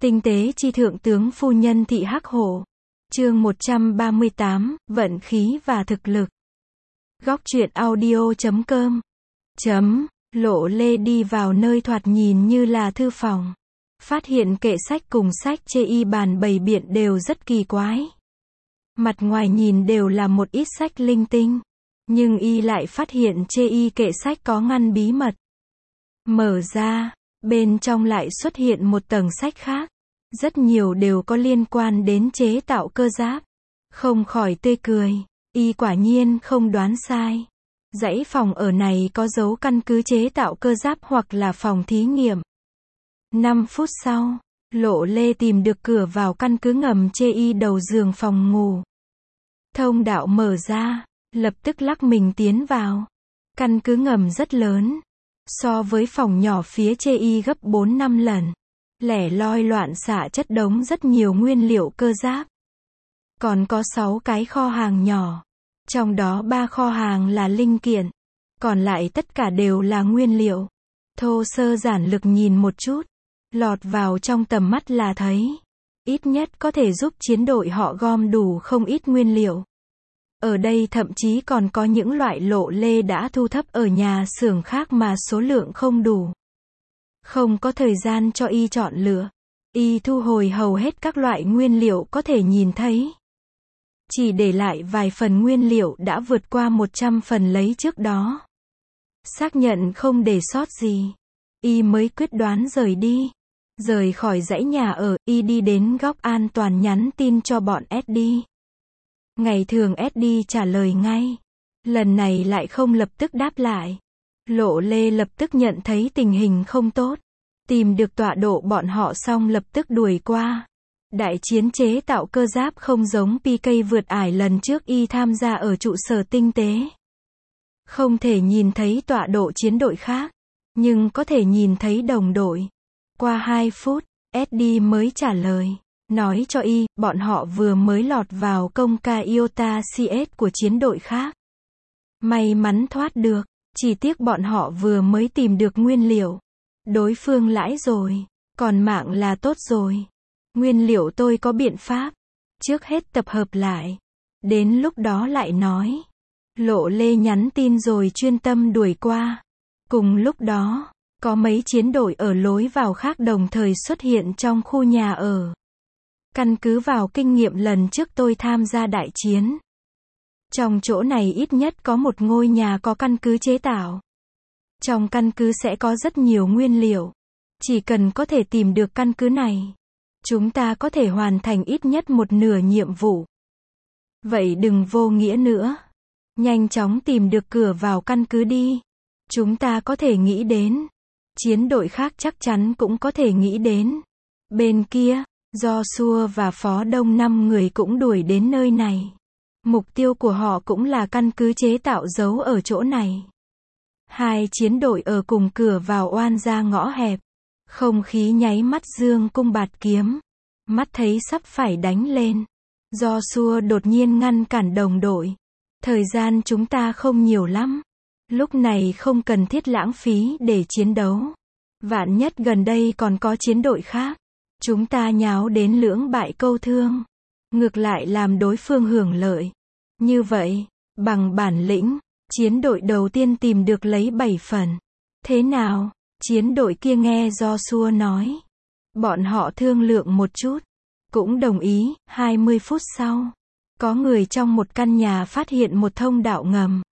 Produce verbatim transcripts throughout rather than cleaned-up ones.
Tinh tế chi thượng tướng phu nhân thị Hắc Hổ. Chương một trăm ba mươi tám, vận khí và thực lực. Góc truyện audio chấm com. Chấm, Lộ Lê đi vào nơi thoạt nhìn như là thư phòng. Phát hiện kệ sách cùng sách chê y bàn bày biện đều rất kỳ quái. Mặt ngoài nhìn đều là một ít sách linh tinh. Nhưng y lại phát hiện chê y kệ sách có ngăn bí mật. Mở ra, bên trong lại xuất hiện một tầng sách khác. Rất nhiều đều có liên quan đến chế tạo cơ giáp. Không khỏi tươi cười, y quả nhiên không đoán sai. Dãy phòng ở này có dấu căn cứ chế tạo cơ giáp hoặc là phòng thí nghiệm. năm phút sau, Lộ Lê tìm được cửa vào căn cứ ngầm chê y đầu giường phòng ngủ. Thông đạo mở ra, lập tức lắc mình tiến vào. Căn cứ ngầm rất lớn. So với phòng nhỏ phía chê y gấp bốn năm lần. Lẻ loi loạn xạ chất đống rất nhiều nguyên liệu cơ giáp. Còn có sáu cái kho hàng nhỏ. Trong đó ba kho hàng là linh kiện. Còn lại tất cả đều là nguyên liệu. Thô sơ giản lược nhìn một chút. Lọt vào trong tầm mắt là thấy. Ít nhất có thể giúp chiến đội họ gom đủ không ít nguyên liệu. Ở đây thậm chí còn có những loại Lộ Lê đã thu thập ở nhà xưởng khác mà số lượng không đủ. Không có thời gian cho y chọn lựa. Y thu hồi hầu hết các loại nguyên liệu có thể nhìn thấy. Chỉ để lại vài phần nguyên liệu đã vượt qua một trăm phần lấy trước đó. Xác nhận không để sót gì. Y mới quyết đoán rời đi. Rời khỏi dãy nhà ở, y đi đến góc an toàn nhắn tin cho bọn ét đê. Ngày thường ét đê trả lời ngay. Lần này lại không lập tức đáp lại. Lộ Lê lập tức nhận thấy tình hình không tốt. Tìm được tọa độ bọn họ xong lập tức đuổi qua. Đại chiến chế tạo cơ giáp không giống pê ca vượt ải lần trước y tham gia ở trụ sở tinh tế. Không thể nhìn thấy tọa độ chiến đội khác. Nhưng có thể nhìn thấy đồng đội. Qua hai phút, ét đê mới trả lời. Nói cho y, bọn họ vừa mới lọt vào công ca Iota xê ét của chiến đội khác. May mắn thoát được. Chỉ tiếc bọn họ vừa mới tìm được nguyên liệu. Đối phương lãi rồi. Còn mạng là tốt rồi. Nguyên liệu tôi có biện pháp. Trước hết tập hợp lại. Đến lúc đó lại nói. Lộ Lê nhắn tin rồi chuyên tâm đuổi qua. Cùng lúc đó, có mấy chiến đội ở lối vào khác đồng thời xuất hiện trong khu nhà ở. Căn cứ vào kinh nghiệm lần trước tôi tham gia đại chiến. Trong chỗ này ít nhất có một ngôi nhà có căn cứ chế tạo. Trong căn cứ sẽ có rất nhiều nguyên liệu. Chỉ cần có thể tìm được căn cứ này, chúng ta có thể hoàn thành ít nhất một nửa nhiệm vụ. Vậy đừng vô nghĩa nữa. Nhanh chóng tìm được cửa vào căn cứ đi. Chúng ta có thể nghĩ đến. Chiến đội khác chắc chắn cũng có thể nghĩ đến. Bên kia, Joshua và Phó Đông năm người cũng đuổi đến nơi này. Mục tiêu của họ cũng là căn cứ chế tạo giấu ở chỗ này. Hai chiến đội ở cùng cửa vào oan ra ngõ hẹp. Không khí nháy mắt dương cung bạt kiếm. Mắt thấy sắp phải đánh lên. Joshua đột nhiên ngăn cản đồng đội. Thời gian chúng ta không nhiều lắm. Lúc này không cần thiết lãng phí để chiến đấu. Vạn nhất gần đây còn có chiến đội khác. Chúng ta nháo đến lưỡng bại câu thương. Ngược lại làm đối phương hưởng lợi. Như vậy, bằng bản lĩnh, chiến đội đầu tiên tìm được lấy bảy phần. Thế nào? Chiến đội kia nghe Joshua nói. Bọn họ thương lượng một chút. Cũng đồng ý. hai mươi phút sau, có người trong một căn nhà phát hiện một thông đạo ngầm.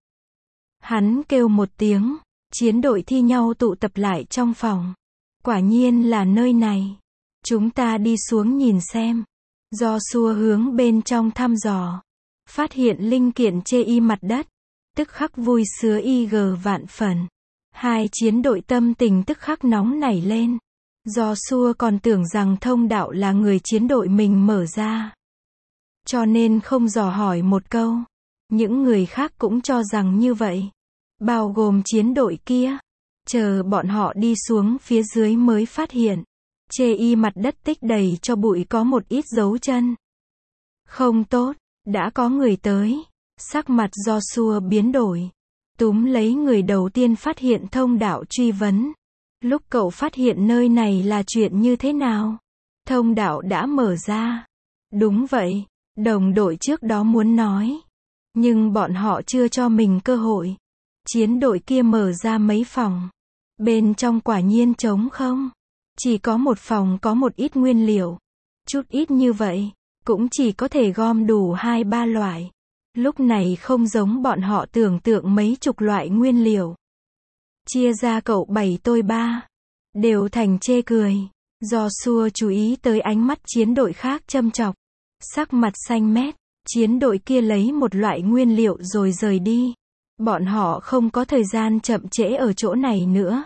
Hắn kêu một tiếng. Chiến đội thi nhau tụ tập lại trong phòng. Quả nhiên là nơi này. Chúng ta đi xuống nhìn xem. Joshua hướng bên trong thăm dò. Phát hiện linh kiện chê y mặt đất. Tức khắc vui sướng y gờ vạn phần. Hai chiến đội tâm tình tức khắc nóng nảy lên. Joshua còn tưởng rằng thông đạo là người chiến đội mình mở ra. Cho nên không dò hỏi một câu. Những người khác cũng cho rằng như vậy. Bao gồm chiến đội kia. Chờ bọn họ đi xuống phía dưới mới phát hiện. Chê y mặt đất tích đầy cho bụi có một ít dấu chân. Không tốt, đã có người tới. Sắc mặt Joshua biến đổi. Túm lấy người đầu tiên phát hiện thông đạo truy vấn. Lúc cậu phát hiện nơi này là chuyện như thế nào? Thông đạo đã mở ra. Đúng vậy, đồng đội trước đó muốn nói. Nhưng bọn họ chưa cho mình cơ hội. Chiến đội kia mở ra mấy phòng. Bên trong quả nhiên trống không. Chỉ có một phòng có một ít nguyên liệu. Chút ít như vậy, cũng chỉ có thể gom đủ hai ba loại. Lúc này không giống bọn họ tưởng tượng mấy chục loại nguyên liệu. Chia ra cậu bảy tôi ba. Đều thành chê cười. Do xua chú ý tới ánh mắt chiến đội khác châm chọc. Sắc mặt xanh mét. Chiến đội kia lấy một loại nguyên liệu rồi rời đi. Bọn họ không có thời gian chậm trễ ở chỗ này nữa.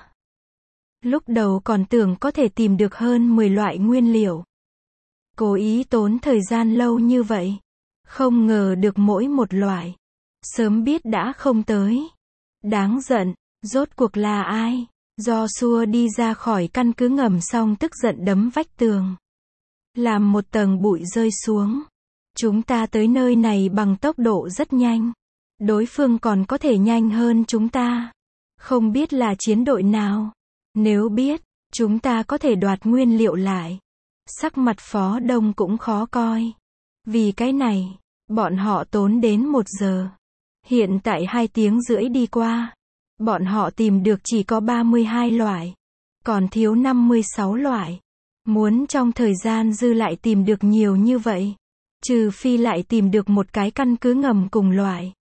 Lúc đầu còn tưởng có thể tìm được hơn mười loại nguyên liệu. Cố ý tốn thời gian lâu như vậy. Không ngờ được mỗi một loại. Sớm biết đã không tới. Đáng giận, rốt cuộc là ai? Do xua đi ra khỏi căn cứ ngầm xong tức giận đấm vách tường. Làm một tầng bụi rơi xuống. Chúng ta tới nơi này bằng tốc độ rất nhanh. Đối phương còn có thể nhanh hơn chúng ta. Không biết là chiến đội nào. Nếu biết, chúng ta có thể đoạt nguyên liệu lại. Sắc mặt Phó Đông cũng khó coi. Vì cái này, bọn họ tốn đến một giờ. Hiện tại hai tiếng rưỡi đi qua. Bọn họ tìm được chỉ có ba mươi hai loại. Còn thiếu năm mươi sáu loại. Muốn trong thời gian dư lại tìm được nhiều như vậy. Trừ phi lại tìm được một cái căn cứ ngầm cùng loại.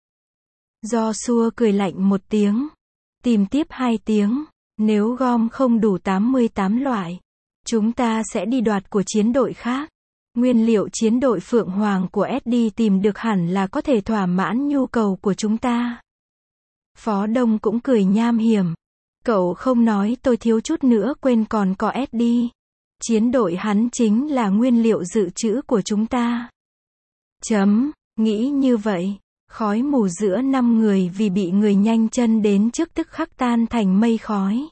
Do xua cười lạnh một tiếng. Tìm tiếp hai tiếng. Nếu gom không đủ tám mươi tám loại. Chúng ta sẽ đi đoạt của chiến đội khác. Nguyên liệu chiến đội Phượng Hoàng của ét đê tìm được hẳn là có thể thỏa mãn nhu cầu của chúng ta. Phó Đông cũng cười nham hiểm. Cậu không nói tôi thiếu chút nữa quên còn có ét đê. Chiến đội hắn chính là nguyên liệu dự trữ của chúng ta. Chấm, nghĩ như vậy. Khói mù giữa năm người vì bị người nhanh chân đến trước tức khắc tan thành mây khói.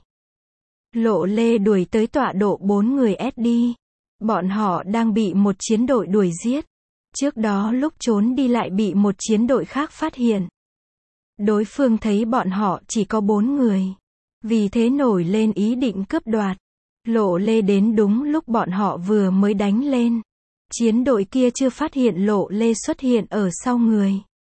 Lộ Lê đuổi tới tọa độ bốn người ét đê. Bọn họ đang bị một chiến đội đuổi giết. Trước đó lúc trốn đi lại bị một chiến đội khác phát hiện. Đối phương thấy bọn họ chỉ có bốn người. Vì thế nổi lên ý định cướp đoạt. Lộ Lê đến đúng lúc bọn họ vừa mới đánh lên. Chiến đội kia chưa phát hiện Lộ Lê xuất hiện ở sau người.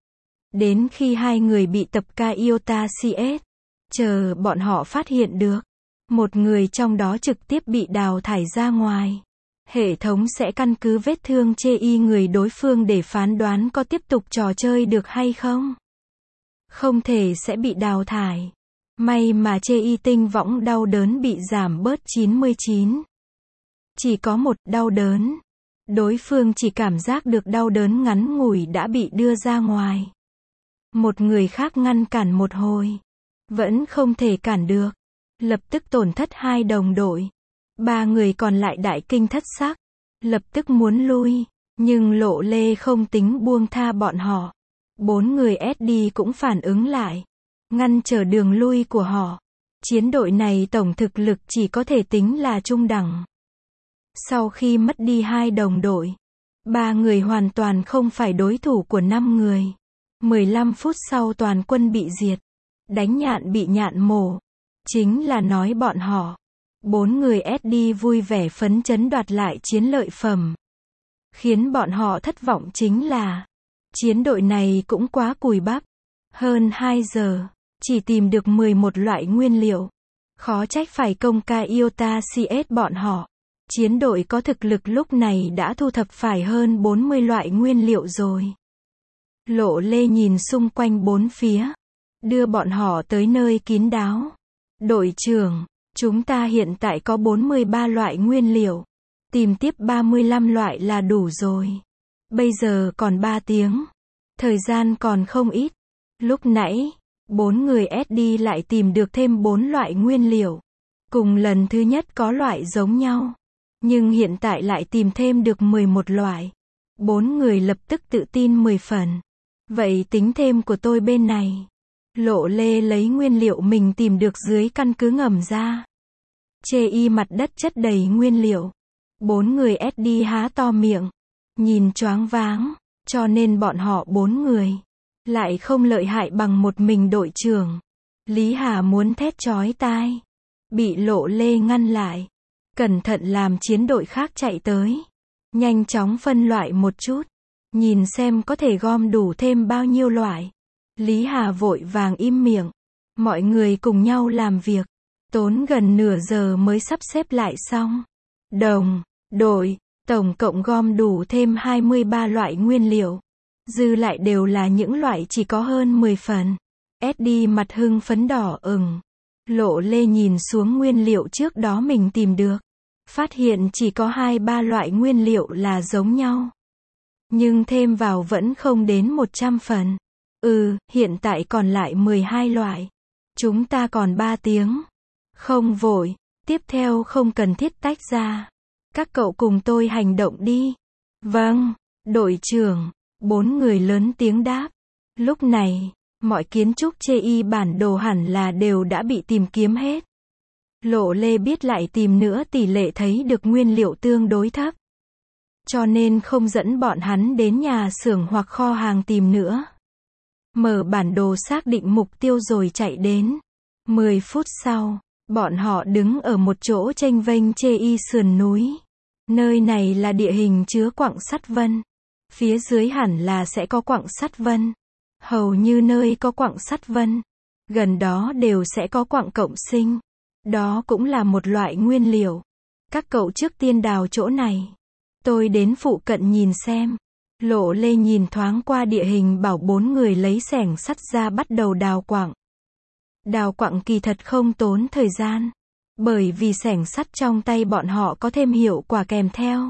Đến khi hai người bị tập ca Iota xê ét. Chờ bọn họ phát hiện được. Một người trong đó trực tiếp bị đào thải ra ngoài. Hệ thống sẽ căn cứ vết thương chê y người đối phương để phán đoán có tiếp tục trò chơi được hay không. Không thể sẽ bị đào thải. May mà chê y tinh võng đau đớn bị giảm bớt chín mươi chín. Chỉ có một đau đớn. Đối phương chỉ cảm giác được đau đớn ngắn ngủi đã bị đưa ra ngoài. Một người khác ngăn cản một hồi. Vẫn không thể cản được. Lập tức tổn thất hai đồng đội. Ba người còn lại đại kinh thất sắc. Lập tức muốn lui. Nhưng Lộ Lê không tính buông tha bọn họ. Bốn người ét đê cũng phản ứng lại. Ngăn trở đường lui của họ. Chiến đội này tổng thực lực chỉ có thể tính là trung đẳng. Sau khi mất đi hai đồng đội. Ba người hoàn toàn không phải đối thủ của năm người. mười lăm phút sau toàn quân bị diệt. Đánh nhạn bị nhạn mổ. Chính là nói bọn họ. Bốn người ét đê vui vẻ phấn chấn đoạt lại chiến lợi phẩm. Khiến bọn họ thất vọng chính là. Chiến đội này cũng quá cùi bắp. Hơn hai giờ. Chỉ tìm được mười một loại nguyên liệu. Khó trách phải công ca Iota xê ét bọn họ. Chiến đội có thực lực lúc này đã thu thập phải hơn bốn mươi loại nguyên liệu rồi. Lộ Lê nhìn xung quanh bốn phía. Đưa bọn họ tới nơi kín đáo. Đội trưởng, chúng ta hiện tại có bốn mươi ba loại nguyên liệu. Tìm tiếp ba mươi lăm loại là đủ rồi. Bây giờ còn ba tiếng. Thời gian còn không ít. Lúc nãy, bốn người ét đê lại tìm được thêm bốn loại nguyên liệu. Cùng lần thứ nhất có loại giống nhau. Nhưng hiện tại lại tìm thêm được mười một loại. Bốn người lập tức tự tin mười phần. Vậy tính thêm của tôi bên này. Lộ Lê lấy nguyên liệu mình tìm được dưới căn cứ ngầm ra. Chê y mặt đất chất đầy nguyên liệu. Bốn người ét đê há to miệng. Nhìn choáng váng. Cho nên bọn họ bốn người. Lại không lợi hại bằng một mình đội trưởng. Lý Hà muốn thét chói tai. Bị Lộ Lê ngăn lại. Cẩn thận làm chiến đội khác chạy tới. Nhanh chóng phân loại một chút. Nhìn xem có thể gom đủ thêm bao nhiêu loại. Lý Hà vội vàng im miệng. Mọi người cùng nhau làm việc. Tốn gần nửa giờ mới sắp xếp lại xong. Đồng, đội, tổng cộng gom đủ thêm hai mươi ba loại nguyên liệu. Dư lại đều là những loại chỉ có hơn mười phần. ét đê mặt hưng phấn đỏ ửng. Lộ Lê nhìn xuống nguyên liệu trước đó mình tìm được. Phát hiện chỉ có hai ba loại nguyên liệu là giống nhau. Nhưng thêm vào vẫn không đến một trăm phần. Ừ, hiện tại còn lại mười hai loại. Chúng ta còn ba tiếng. Không vội, tiếp theo không cần thiết tách ra. Các cậu cùng tôi hành động đi. Vâng, đội trưởng. Bốn người lớn tiếng đáp. Lúc này, mọi kiến trúc chê y bản đồ hẳn là đều đã bị tìm kiếm hết. Lộ Lê biết lại tìm nữa tỷ lệ thấy được nguyên liệu tương đối thấp. Cho nên không dẫn bọn hắn đến nhà xưởng hoặc kho hàng tìm nữa. Mở bản đồ xác định mục tiêu rồi chạy đến. mười phút sau, bọn họ đứng ở một chỗ chênh vênh chê y sườn núi. Nơi này là địa hình chứa quặng sắt vân. Phía dưới hẳn là sẽ có quặng sắt vân. Hầu như nơi có quặng sắt vân, gần đó đều sẽ có quặng cộng sinh. Đó cũng là một loại nguyên liệu. Các cậu trước tiên đào chỗ này. Tôi đến phụ cận nhìn xem. Lộ Lê nhìn thoáng qua địa hình bảo bốn người lấy xẻng sắt ra bắt đầu đào quặng. Đào quặng kỳ thật không tốn thời gian. Bởi vì xẻng sắt trong tay bọn họ có thêm hiệu quả kèm theo.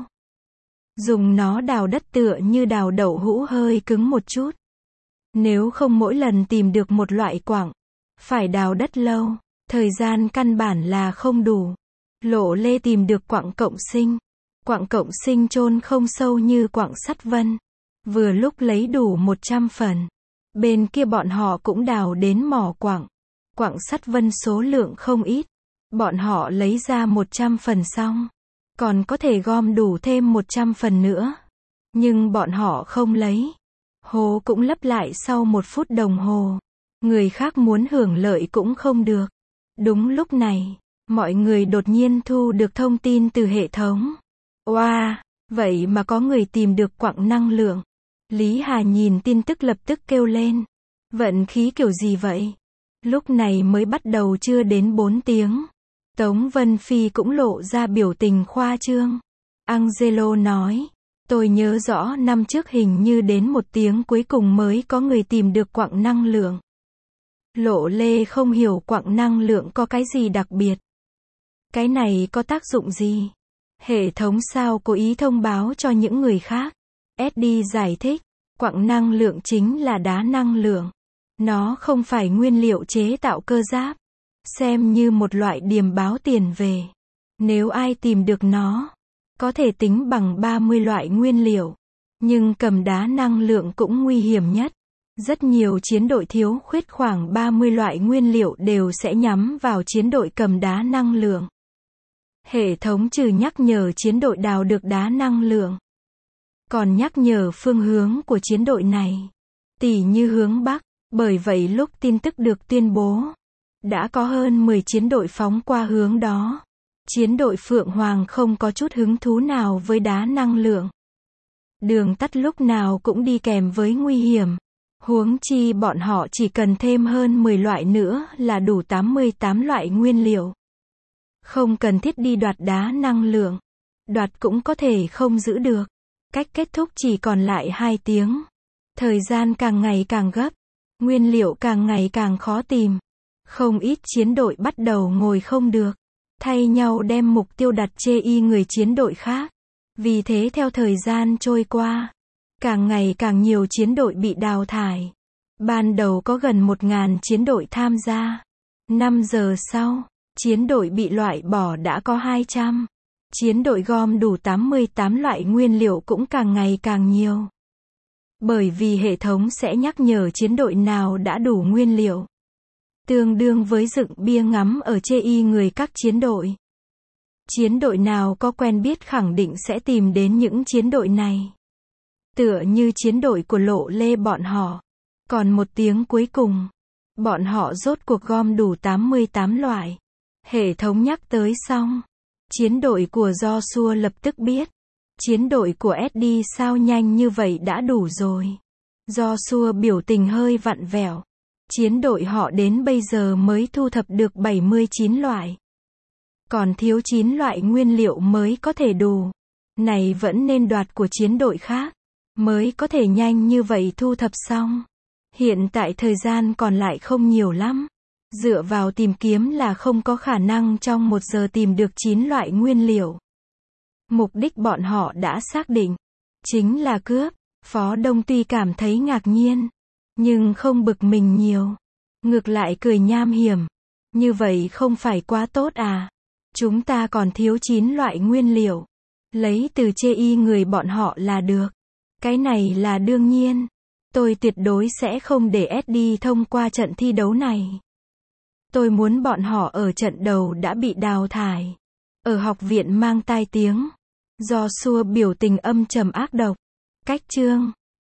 Dùng nó đào đất tựa như đào đậu hũ hơi cứng một chút. Nếu không mỗi lần tìm được một loại quặng, phải đào đất lâu, thời gian căn bản là không đủ. Lộ Lê tìm được quặng cộng sinh. Quặng cộng sinh chôn không sâu như quặng sắt vân. Vừa lúc lấy đủ một trăm phần. Bên kia bọn họ cũng đào đến mỏ quặng. Quặng sắt vân số lượng không ít. Bọn họ lấy ra một trăm phần xong. Còn có thể gom đủ thêm một trăm phần nữa. Nhưng bọn họ không lấy. Hồ cũng lấp lại sau một phút đồng hồ. Người khác muốn hưởng lợi cũng không được. Đúng lúc này, mọi người đột nhiên thu được thông tin từ hệ thống. Oa, wow, vậy mà có người tìm được quặng năng lượng. Lý Hà nhìn tin tức lập tức kêu lên. Vận khí kiểu gì vậy? Lúc này mới bắt đầu chưa đến bốn tiếng. Tống Vân Phi cũng lộ ra biểu tình khoa trương. Angelo nói. Tôi nhớ rõ năm trước hình như đến một tiếng cuối cùng mới có người tìm được quặng năng lượng. Lộ Lê không hiểu quặng năng lượng có cái gì đặc biệt. Cái này có tác dụng gì? Hệ thống sao cố ý thông báo cho những người khác? ét đê giải thích, quặng năng lượng chính là đá năng lượng. Nó không phải nguyên liệu chế tạo cơ giáp. Xem như một loại điềm báo tiền về. Nếu ai tìm được nó, có thể tính bằng ba mươi loại nguyên liệu. Nhưng cầm đá năng lượng cũng nguy hiểm nhất. Rất nhiều chiến đội thiếu khuyết khoảng ba mươi loại nguyên liệu đều sẽ nhắm vào chiến đội cầm đá năng lượng. Hệ thống trừ nhắc nhở chiến đội đào được đá năng lượng, còn nhắc nhở phương hướng của chiến đội này. Tỉ như hướng Bắc. Bởi vậy lúc tin tức được tuyên bố, đã có hơn mười chiến đội phóng qua hướng đó. Chiến đội Phượng Hoàng không có chút hứng thú nào với đá năng lượng. Đường tắt lúc nào cũng đi kèm với nguy hiểm. Huống chi bọn họ chỉ cần thêm hơn mười loại nữa là đủ tám mươi tám loại nguyên liệu. Không cần thiết đi đoạt đá năng lượng. Đoạt cũng có thể không giữ được. Cách kết thúc chỉ còn lại hai tiếng. Thời gian càng ngày càng gấp. Nguyên liệu càng ngày càng khó tìm. Không ít chiến đội bắt đầu ngồi không được. Thay nhau đem mục tiêu đặt chê y người chiến đội khác. Vì thế theo thời gian trôi qua, càng ngày càng nhiều chiến đội bị đào thải. Ban đầu có gần một nghìn chiến đội tham gia. năm giờ sau, chiến đội bị loại bỏ đã có hai trăm. Chiến đội gom đủ tám mươi tám loại nguyên liệu cũng càng ngày càng nhiều. Bởi vì hệ thống sẽ nhắc nhở chiến đội nào đã đủ nguyên liệu. Tương đương với dựng bia ngắm ở chê y người các chiến đội. Chiến đội nào có quen biết khẳng định sẽ tìm đến những chiến đội này. Tựa như chiến đội của Lộ Lê bọn họ. Còn một tiếng cuối cùng, bọn họ rốt cuộc gom đủ tám mươi tám loại. Hệ thống nhắc tới xong, Chiến đội của Joshua lập tức biết. Chiến đội của Eddie sao nhanh như vậy đã đủ rồi. Joshua biểu tình hơi vặn vẹo. Chiến đội họ đến bây giờ mới thu thập được bảy mươi chín loại. Còn thiếu chín loại nguyên liệu mới có thể đủ. Này vẫn nên đoạt của chiến đội khác. Mới có thể nhanh như vậy thu thập xong. Hiện tại thời gian còn lại không nhiều lắm. Dựa vào tìm kiếm là không có khả năng trong một giờ tìm được chín loại nguyên liệu. Mục đích bọn họ đã xác định. Chính là cướp. Phó Đông tuy cảm thấy ngạc nhiên. Nhưng không bực mình nhiều. Ngược lại cười nham hiểm. Như vậy không phải quá tốt à? Chúng ta còn thiếu chín loại nguyên liệu. Lấy từ chê y người bọn họ là được. Cái này là đương nhiên. Tôi tuyệt đối sẽ không để Eddie thông qua trận thi đấu này. Tôi muốn bọn họ ở trận đầu đã bị đào thải. Ở học viện mang tai tiếng. Joshua biểu tình âm trầm ác độc. Cách chương